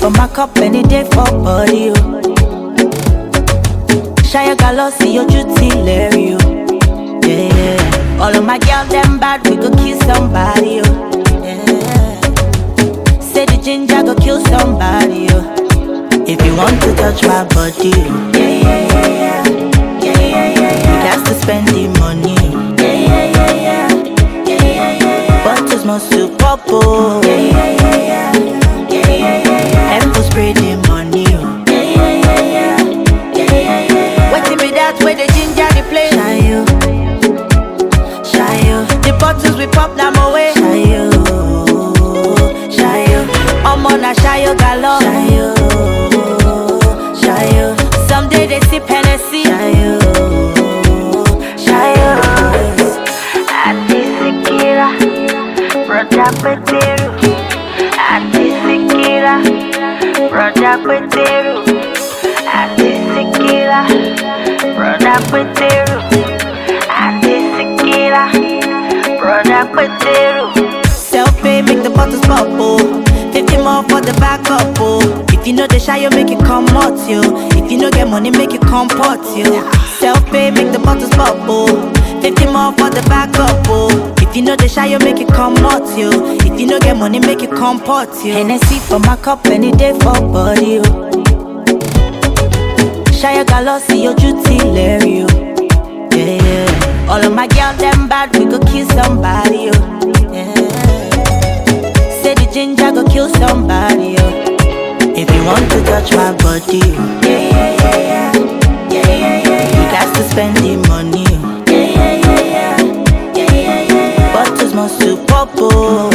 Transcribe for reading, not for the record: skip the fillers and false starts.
for my cup any day for body, oh. Shine your see your duty, Larry, oh. Yeah. All of my girls, them bad, we go kill somebody, oh. Yeah. Say the ginger go kill somebody, oh. If you want to touch my body, oh. Yeah. You got to spend the money, but it's more to pop, oh. And to spray the money, oh. Waiting me that way the ginger the play. Shy, the bottles we pop them away. Shy, I'm on a shy galore. Shy, someday they sip Hennessy. Atisikira, brother Peteru. Atisikira, brother Peteru. Atisikira, brother Peteru. Atisikira, brother Peteru. Self-pay make the bottles pop, oh. 50 more for the backup, oh. If you know the shy, you make it come out, yo. If you know get money, make it comport, yo. Self-pay make the bottles pop, oh. 50 more for the backup, oh. If you know the shy, you make it come out, yo. If you know get money, make it comport, yo. Hennessy for my cup any day for body, oh. Shy your see your duty, Larry, oh. Yeah. All of my girls, them bad, we go kill somebody, oh. Yeah. Say the ginger go kill somebody, oh. If you want to touch my body, oh. You got to spend the money, oh. But it's more to pop, oh.